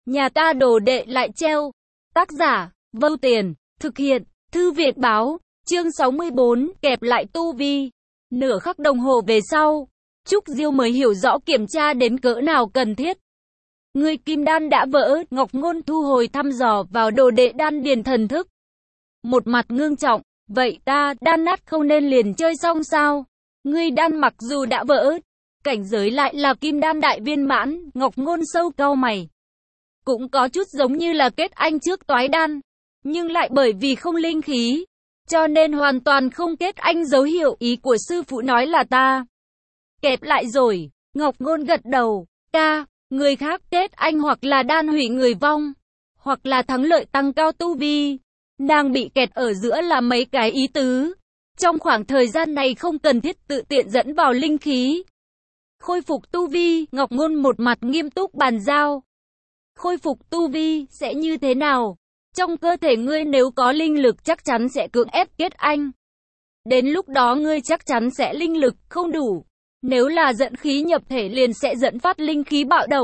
Nhà ta đồ đệ lại treo. Tác giả, Vâu Tiền, thực hiện, Thư viện báo, chương 64, kẹp lại tu vi. Nửa khắc đồng hồ về sau, Trúc Diêu mới hiểu rõ kiểm tra đến cỡ nào cần thiết. Người kim đan đã vỡ, Ngọc Ngôn thu hồi thăm dò vào đồ đệ đan điền thần thức. Một mặt ngưng trọng, vậy ta, đan nát không nên liền chơi xong sao? Ngươi đan mặc dù đã vỡ, cảnh giới lại là kim đan đại viên mãn, Ngọc Ngôn sâu cau mày. Cũng có chút giống như là kết anh trước toái đan, nhưng lại bởi vì không linh khí, cho nên hoàn toàn không kết anh dấu hiệu. Ý của sư phụ nói là ta kẹp lại rồi. Ngọc Ngôn gật đầu, ca, người khác kết anh hoặc là đan hủy người vong, hoặc là thắng lợi tăng cao tu vi. Nàng bị kẹt ở giữa là mấy cái ý tứ. Trong khoảng thời gian này không cần thiết tự tiện dẫn vào linh khí. Khôi phục tu vi, Ngọc Ngôn một mặt nghiêm túc bàn giao. Khôi phục tu vi sẽ như thế nào? Trong cơ thể ngươi nếu có linh lực chắc chắn sẽ cưỡng ép kết anh. Đến lúc đó ngươi chắc chắn sẽ linh lực không đủ. Nếu là dẫn khí nhập thể liền sẽ dẫn phát linh khí bạo động.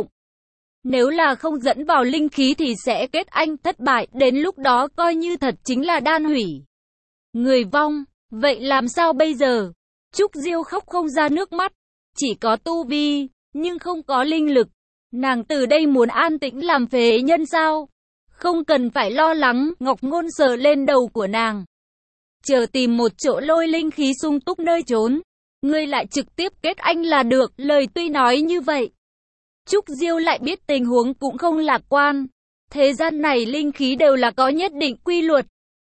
Nếu là không dẫn vào linh khí thì sẽ kết anh thất bại, đến lúc đó coi như thật chính là đan hủy. Người vong, vậy làm sao bây giờ? Trúc Diêu khóc không ra nước mắt, chỉ có tu vi, nhưng không có linh lực. Nàng từ đây muốn an tĩnh làm phế nhân sao? Không cần phải lo lắng, Ngọc Ngôn sờ lên đầu của nàng. Chờ tìm một chỗ lôi linh khí sung túc nơi trốn. Ngươi lại trực tiếp kết anh là được, lời tuy nói như vậy. Trúc Diêu lại biết tình huống cũng không lạc quan. Thế gian này linh khí đều là có nhất định quy luật.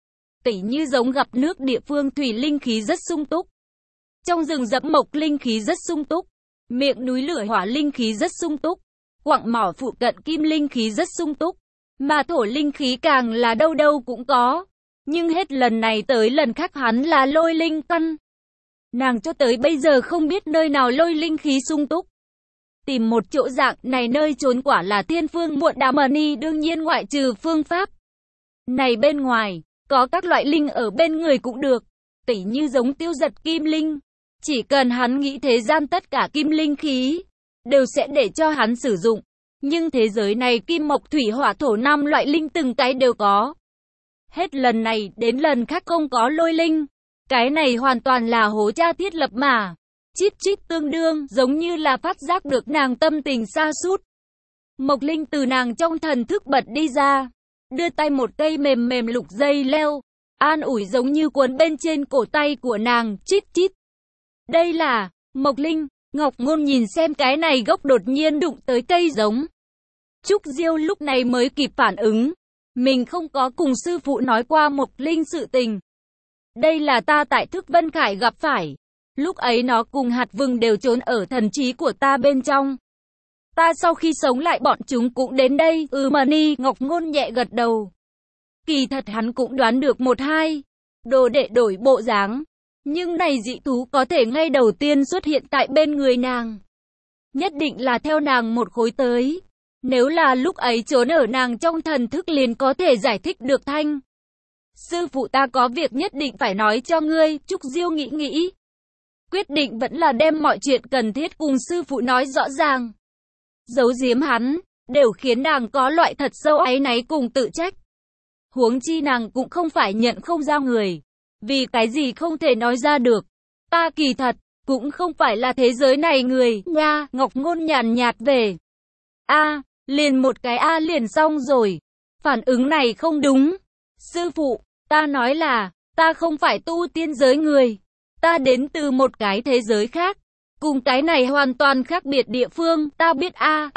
Tỉ như giống gặp nước địa phương thủy linh khí rất sung túc. Trong rừng rậm mộc linh khí rất sung túc. Miệng núi lửa hỏa linh khí rất sung túc. Quặng mỏ phụ cận kim linh khí rất sung túc. Mà thổ linh khí càng là đâu đâu cũng có. Nhưng hết lần này tới lần khác hắn là lôi linh căn. Nàng cho tới bây giờ không biết nơi nào lôi linh khí sung túc. Tìm một chỗ dạng này nơi trốn quả là thiên phương muộn đà mani, đương nhiên ngoại trừ phương pháp này bên ngoài, có các loại linh ở bên người cũng được. Tỉ như giống Tiêu Giật kim linh. Chỉ cần hắn nghĩ thế gian tất cả kim linh khí đều sẽ để cho hắn sử dụng. Nhưng thế giới này kim mộc thủy hỏa thổ năm loại linh từng cái đều có. Hết lần này đến lần khác không có lôi linh. Cái này hoàn toàn là hố cha thiết lập mà. Chít chít tương đương giống như là phát giác được nàng tâm tình sa sút. Mộc linh từ nàng trong thần thức bật đi ra. Đưa tay một cây mềm mềm lục dây leo. An ủi giống như cuốn bên trên cổ tay của nàng. Chít chít. Đây là Mộc linh. Ngọc Ngôn nhìn xem cái này gốc đột nhiên đụng tới cây giống. Trúc Diêu lúc này mới kịp phản ứng. Mình không có cùng sư phụ nói qua Mộc linh sự tình. Đây là ta tại Thức Vân Khải gặp phải. Lúc ấy nó cùng hạt vừng đều trốn ở thần trí của ta bên trong. Ta sau khi sống lại bọn chúng cũng đến đây. Mani, Ngọc Ngôn nhẹ gật đầu. Kỳ thật hắn cũng đoán được một hai. Đồ đệ đổi bộ dáng. Nhưng này dị thú có thể ngay đầu tiên xuất hiện tại bên người nàng. Nhất định là theo nàng một khối tới. Nếu là lúc ấy trốn ở nàng trong thần thức liền có thể giải thích được thanh. Sư phụ ta có việc nhất định phải nói cho ngươi. Trúc Diêu nghĩ nghĩ. Quyết định vẫn là đem mọi chuyện cần thiết cùng sư phụ nói rõ ràng. Giấu giếm hắn, đều khiến nàng có loại thật sâu áy náy cùng tự trách. Huống chi nàng cũng không phải nhận không ra người. Vì cái gì không thể nói ra được. Ta kỳ thật, cũng không phải là thế giới này người, nha. Ngọc Ngôn nhàn nhạt về. Liền một cái liền xong rồi. Phản ứng này không đúng. Sư phụ, ta nói là, ta không phải tu tiên giới người. Ta đến từ một cái thế giới khác. Cùng cái này hoàn toàn khác biệt địa phương. Ta biết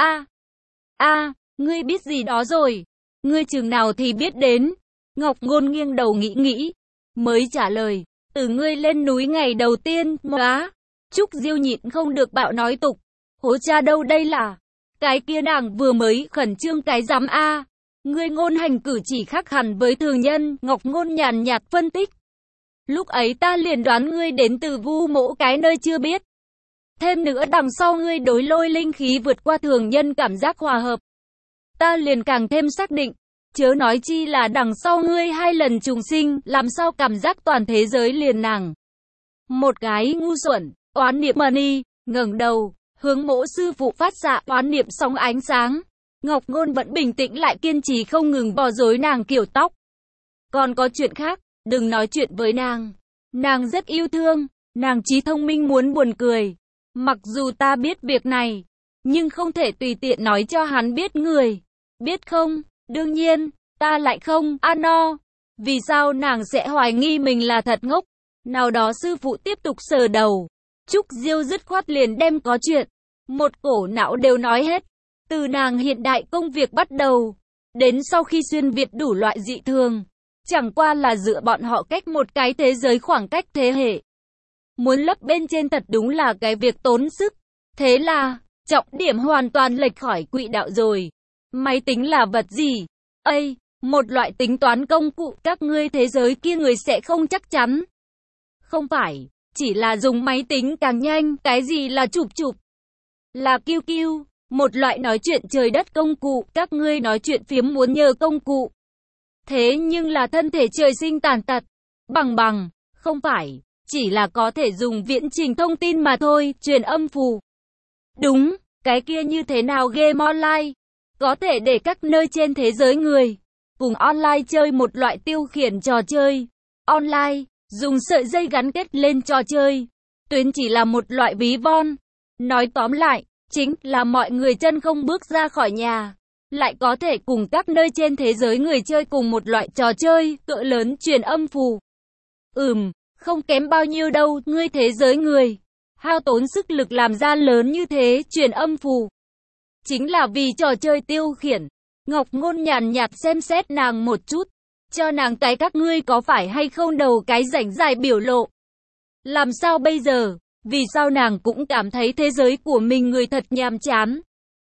ngươi biết gì đó rồi. Ngươi chừng nào thì biết đến. Ngọc Ngôn nghiêng đầu nghĩ nghĩ. Mới trả lời. Từ ngươi lên núi ngày đầu tiên. Trúc Diêu nhịn không được bạo nói tục. Hố cha đâu đây là. Cái kia nàng vừa mới khẩn trương cái rắm Ngươi ngôn hành cử chỉ khác hẳn với thường nhân. Ngọc Ngôn nhàn nhạt phân tích. Lúc ấy ta liền đoán ngươi đến từ Vu Mỗ cái nơi chưa biết. Thêm nữa đằng sau ngươi đối lôi linh khí vượt qua thường nhân cảm giác hòa hợp. Ta liền càng thêm xác định. Chớ nói chi là đằng sau ngươi 2 lần trùng sinh, làm sao cảm giác toàn thế giới liền nàng. Một cái ngu xuẩn, oán niệm mani, ngẩng đầu, hướng Mỗ sư phụ phát xạ oán niệm sóng ánh sáng. Ngọc Ngôn vẫn bình tĩnh lại kiên trì không ngừng bò rối nàng kiểu tóc. Còn có chuyện khác, đừng nói chuyện với nàng. Nàng rất yêu thương, nàng trí thông minh muốn buồn cười. Mặc dù ta biết việc này, nhưng không thể tùy tiện nói cho hắn biết người. Biết không? Đương nhiên, ta lại không, no. Vì sao nàng sẽ hoài nghi mình là thật ngốc? Nào đó sư phụ tiếp tục sờ đầu. Trúc Diêu dứt khoát liền đem có chuyện. Một cổ não đều nói hết. Từ nàng hiện đại công việc bắt đầu, đến sau khi xuyên Việt đủ loại dị thường. Chẳng qua là dựa bọn họ cách một cái thế giới khoảng cách thế hệ. Muốn lấp bên trên thật đúng là cái việc tốn sức. Thế là, trọng điểm hoàn toàn lệch khỏi quỹ đạo rồi. Máy tính là vật gì? Ây, một loại tính toán công cụ các ngươi thế giới kia người sẽ không chắc chắn. Không phải, chỉ là dùng máy tính càng nhanh, cái gì là chụp chụp? Là QQ, một loại nói chuyện trời đất công cụ, các ngươi nói chuyện phiếm muốn nhờ công cụ. Thế nhưng là thân thể trời sinh tàn tật. Bằng, không phải, chỉ là có thể dùng viễn trình thông tin mà thôi, truyền âm phù. Đúng, cái kia như thế nào game online? Có thể để các nơi trên thế giới người cùng online chơi một loại tiêu khiển trò chơi. Online, dùng sợi dây gắn kết lên trò chơi. Tuyến chỉ là một loại ví von. Nói tóm lại, chính là mọi người chân không bước ra khỏi nhà, lại có thể cùng các nơi trên thế giới người chơi cùng một loại trò chơi, cỡ lớn truyền âm phù. Không kém bao nhiêu đâu, ngươi thế giới người. Hao tốn sức lực làm ra lớn như thế, truyền âm phù. Chính là vì trò chơi tiêu khiển. Ngọc Ngôn nhàn nhạt xem xét nàng một chút. Cho nàng cái các ngươi có phải hay không đầu cái rảnh dài biểu lộ. Làm sao bây giờ? Vì sao nàng cũng cảm thấy thế giới của mình người thật nhàm chán.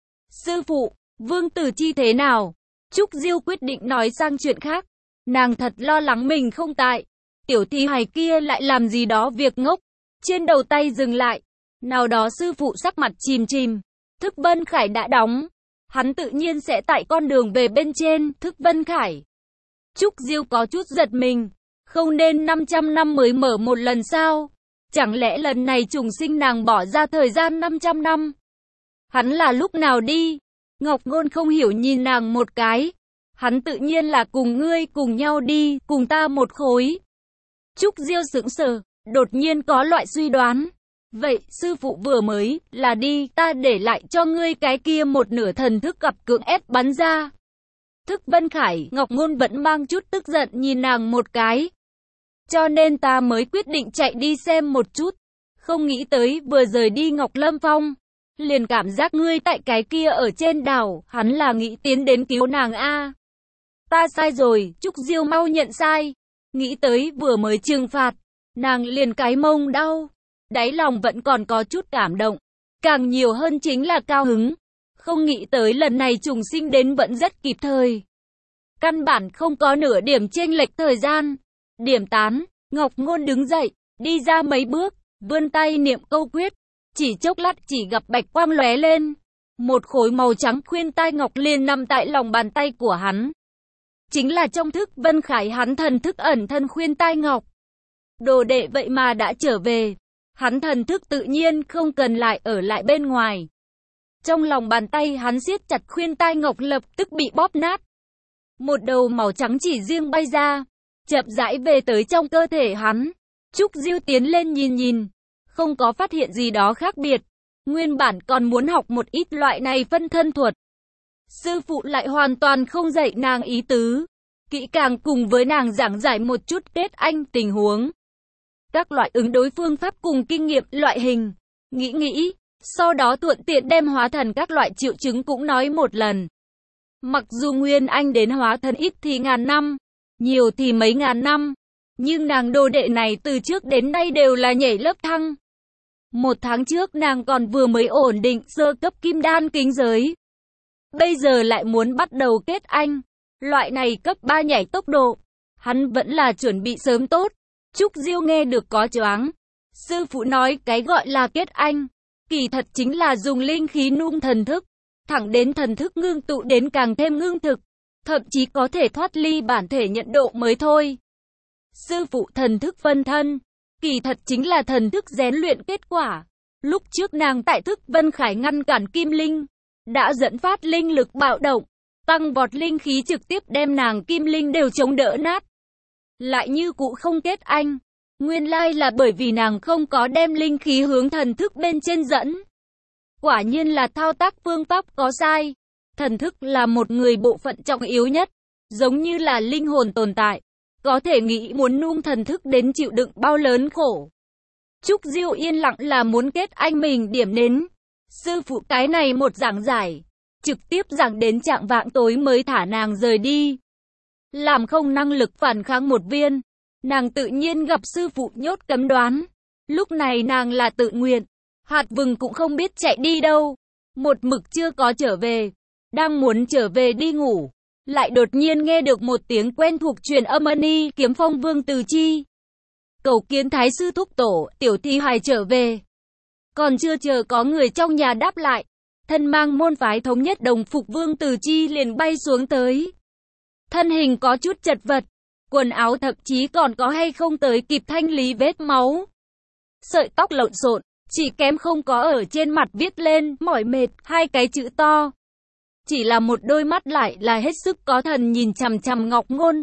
Sư phụ, Vương Tử Chi thế nào? Trúc Diêu quyết định nói sang chuyện khác. Nàng thật lo lắng mình không tại. Tiểu thi hài kia lại làm gì đó việc ngốc. Trên đầu tay dừng lại. Nào đó sư phụ sắc mặt chìm chìm. Thức Vân Khải đã đóng. Hắn tự nhiên sẽ tại con đường về bên trên, Thức Vân Khải. Trúc Diêu có chút giật mình. Không nên 500 năm mới mở một lần sao? Chẳng lẽ lần này trùng sinh nàng bỏ ra thời gian 500 năm? Hắn là lúc nào đi? Ngọc Ngôn không hiểu nhìn nàng một cái. Hắn tự nhiên là cùng ngươi cùng nhau đi, cùng ta một khối. Trúc Diêu sững sờ, đột nhiên có loại suy đoán. Vậy, sư phụ vừa mới là đi, ta để lại cho ngươi cái kia một nửa thần thức gặp cưỡng ép bắn ra. Thức Vân Khải, Ngọc Ngôn vẫn mang chút tức giận nhìn nàng một cái. Cho nên ta mới quyết định chạy đi xem một chút. Không nghĩ tới vừa rời đi Ngọc Lâm Phong. Liền cảm giác ngươi tại cái kia ở trên đảo, hắn là nghĩ tiến đến cứu nàng a. Ta sai rồi, Trúc Diêu mau nhận sai. Nghĩ tới vừa mới trừng phạt, nàng liền cái mông đau. Đáy lòng vẫn còn có chút cảm động. Càng nhiều hơn chính là cao hứng. Không nghĩ tới lần này trùng sinh đến vẫn rất kịp thời. Căn bản không có nửa điểm chênh lệch thời gian. Điểm tán, Ngọc Ngôn đứng dậy, đi ra mấy bước, vươn tay niệm câu quyết. Chỉ chốc lát chỉ gặp bạch quang lóe lên. Một khối màu trắng khuyên tai ngọc liền nằm tại lòng bàn tay của hắn. Chính là trong Thức Vân Khải hắn thần thức ẩn thân khuyên tai ngọc. Đồ đệ vậy mà đã trở về. Hắn thần thức tự nhiên không cần lại ở lại bên ngoài. Trong lòng bàn tay hắn siết chặt khuyên tai ngọc lập tức bị bóp nát. Một đầu màu trắng chỉ riêng bay ra, chậm rãi về tới trong cơ thể hắn. Trúc Diêu tiến lên nhìn, không có phát hiện gì đó khác biệt. Nguyên bản còn muốn học một ít loại này phân thân thuật. Sư phụ lại hoàn toàn không dạy nàng ý tứ. Kỹ càng cùng với nàng giảng giải một chút kết anh tình huống. Các loại ứng đối phương pháp cùng kinh nghiệm loại hình. Nghĩ, sau đó thuận tiện đem hóa thần các loại triệu chứng cũng nói một lần. Mặc dù Nguyên Anh đến hóa thần ít thì ngàn năm, nhiều thì mấy ngàn năm, nhưng nàng đồ đệ này từ trước đến nay đều là nhảy lớp thăng. Một tháng trước nàng còn vừa mới ổn định sơ cấp kim đan kính giới. Bây giờ lại muốn bắt đầu kết anh. Loại này cấp 3 nhảy tốc độ, hắn vẫn là chuẩn bị sớm tốt. Trúc Diêu nghe được có choáng. Sư phụ nói cái gọi là kết anh, kỳ thật chính là dùng linh khí nung thần thức, thẳng đến thần thức ngưng tụ đến càng thêm ngưng thực, thậm chí có thể thoát ly bản thể nhận độ mới thôi. Sư phụ thần thức phân thân, kỳ thật chính là thần thức rèn luyện kết quả. Lúc trước nàng tại Thức Vân Khải ngăn cản Kim Linh, đã dẫn phát linh lực bạo động, tăng vọt linh khí trực tiếp đem nàng kim linh đều chống đỡ nát. Lại như cũ không kết anh. Nguyên lai là bởi vì nàng không có đem linh khí hướng thần thức bên trên dẫn. Quả nhiên là thao tác phương pháp có sai. Thần thức là một người bộ phận trọng yếu nhất, giống như là linh hồn tồn tại. Có thể nghĩ muốn nung thần thức đến chịu đựng bao lớn khổ. Trúc Diêu yên lặng là muốn kết anh mình điểm đến. Sư phụ cái này một giảng giải, trực tiếp giảng đến trạng vạng tối mới thả nàng rời đi. Làm không năng lực phản kháng một viên, nàng tự nhiên gặp sư phụ nhốt cấm đoán. Lúc này nàng là tự nguyện, hạt vừng cũng không biết chạy đi đâu. Một mực chưa có trở về, đang muốn trở về đi ngủ, lại đột nhiên nghe được một tiếng quen thuộc truyền âm Ni Kiếm Phong Vương Từ Chi. Cầu kiến Thái sư thúc tổ, tiểu thi hài trở về. Còn chưa chờ có người trong nhà đáp lại, thân mang môn phái thống nhất đồng phục Vương Từ Chi liền bay xuống tới. Thân hình có chút chật vật, quần áo thậm chí còn có hay không tới kịp thanh lý vết máu. Sợi tóc lộn xộn, chỉ kém không có ở trên mặt viết lên mỏi mệt hai cái chữ to. Chỉ là một đôi mắt lại là hết sức có thần nhìn chằm chằm Ngọc Ngôn.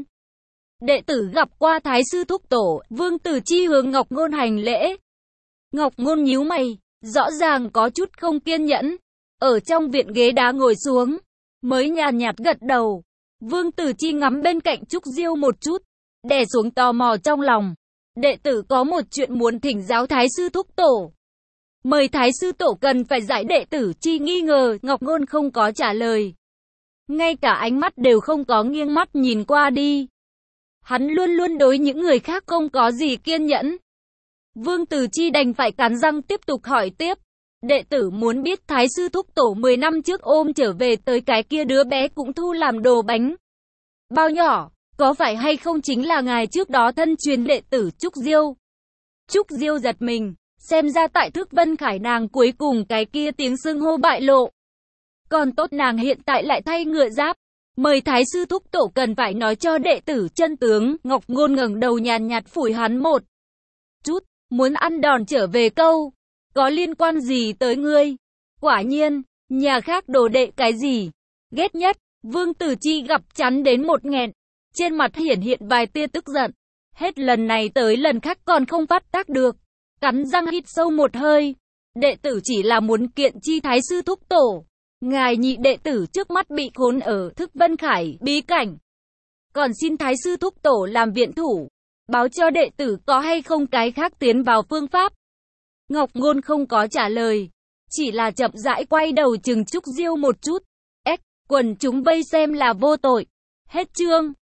Đệ tử gặp qua Thái sư thúc tổ, Vương Từ Chi hướng Ngọc Ngôn hành lễ. Ngọc Ngôn nhíu mày, rõ ràng có chút không kiên nhẫn, ở trong viện ghế đá ngồi xuống, mới nhàn nhạt gật đầu. Vương Từ Chi ngắm bên cạnh Trúc Diêu một chút, đè xuống tò mò trong lòng. Đệ tử có một chuyện muốn thỉnh giáo Thái sư thúc tổ. Mời Thái sư tổ cần phải giải đệ tử chi nghi ngờ. Ngọc Ngôn không có trả lời, ngay cả ánh mắt đều không có nghiêng mắt nhìn qua đi. Hắn luôn luôn đối những người khác không có gì kiên nhẫn. Vương Từ Chi đành phải cắn răng tiếp tục hỏi tiếp. Đệ tử muốn biết Thái sư thúc tổ 10 năm trước ôm trở về tới cái kia đứa bé cũng thu làm đồ bánh bao nhỏ, có phải hay không chính là ngài trước đó thân truyền đệ tử Trúc Diêu? Trúc Diêu giật mình, xem ra tại Thức Vân Khải nàng cuối cùng cái kia tiếng xưng hô bại lộ. Còn tốt nàng hiện tại lại thay ngựa giáp. Mời Thái sư thúc tổ cần phải nói cho đệ tử chân tướng. Ngọc Ngôn ngẩng đầu nhàn nhạt phủi hắn một chút, muốn ăn đòn trở về câu. Có liên quan gì tới ngươi? Quả nhiên, nhà khác đồ đệ cái gì? Ghét nhất, Vương Từ Chi gặp chắn đến một nghẹn. Trên mặt hiển hiện vài tia tức giận. Hết lần này tới lần khác còn không phát tác được. Cắn răng hít sâu một hơi. Đệ tử chỉ là muốn kiện chi Thái sư thúc tổ. Ngài nhị đệ tử trước mắt bị khốn ở Thức Vân Khải bí cảnh. Còn xin Thái sư thúc tổ làm viện thủ. Báo cho đệ tử có hay không cái khác tiến vào phương pháp. Ngọc Ngôn không có trả lời. Chỉ là chậm rãi quay đầu chừng Trúc Diêu một chút. Quần chúng vây xem là vô tội. Hết chương.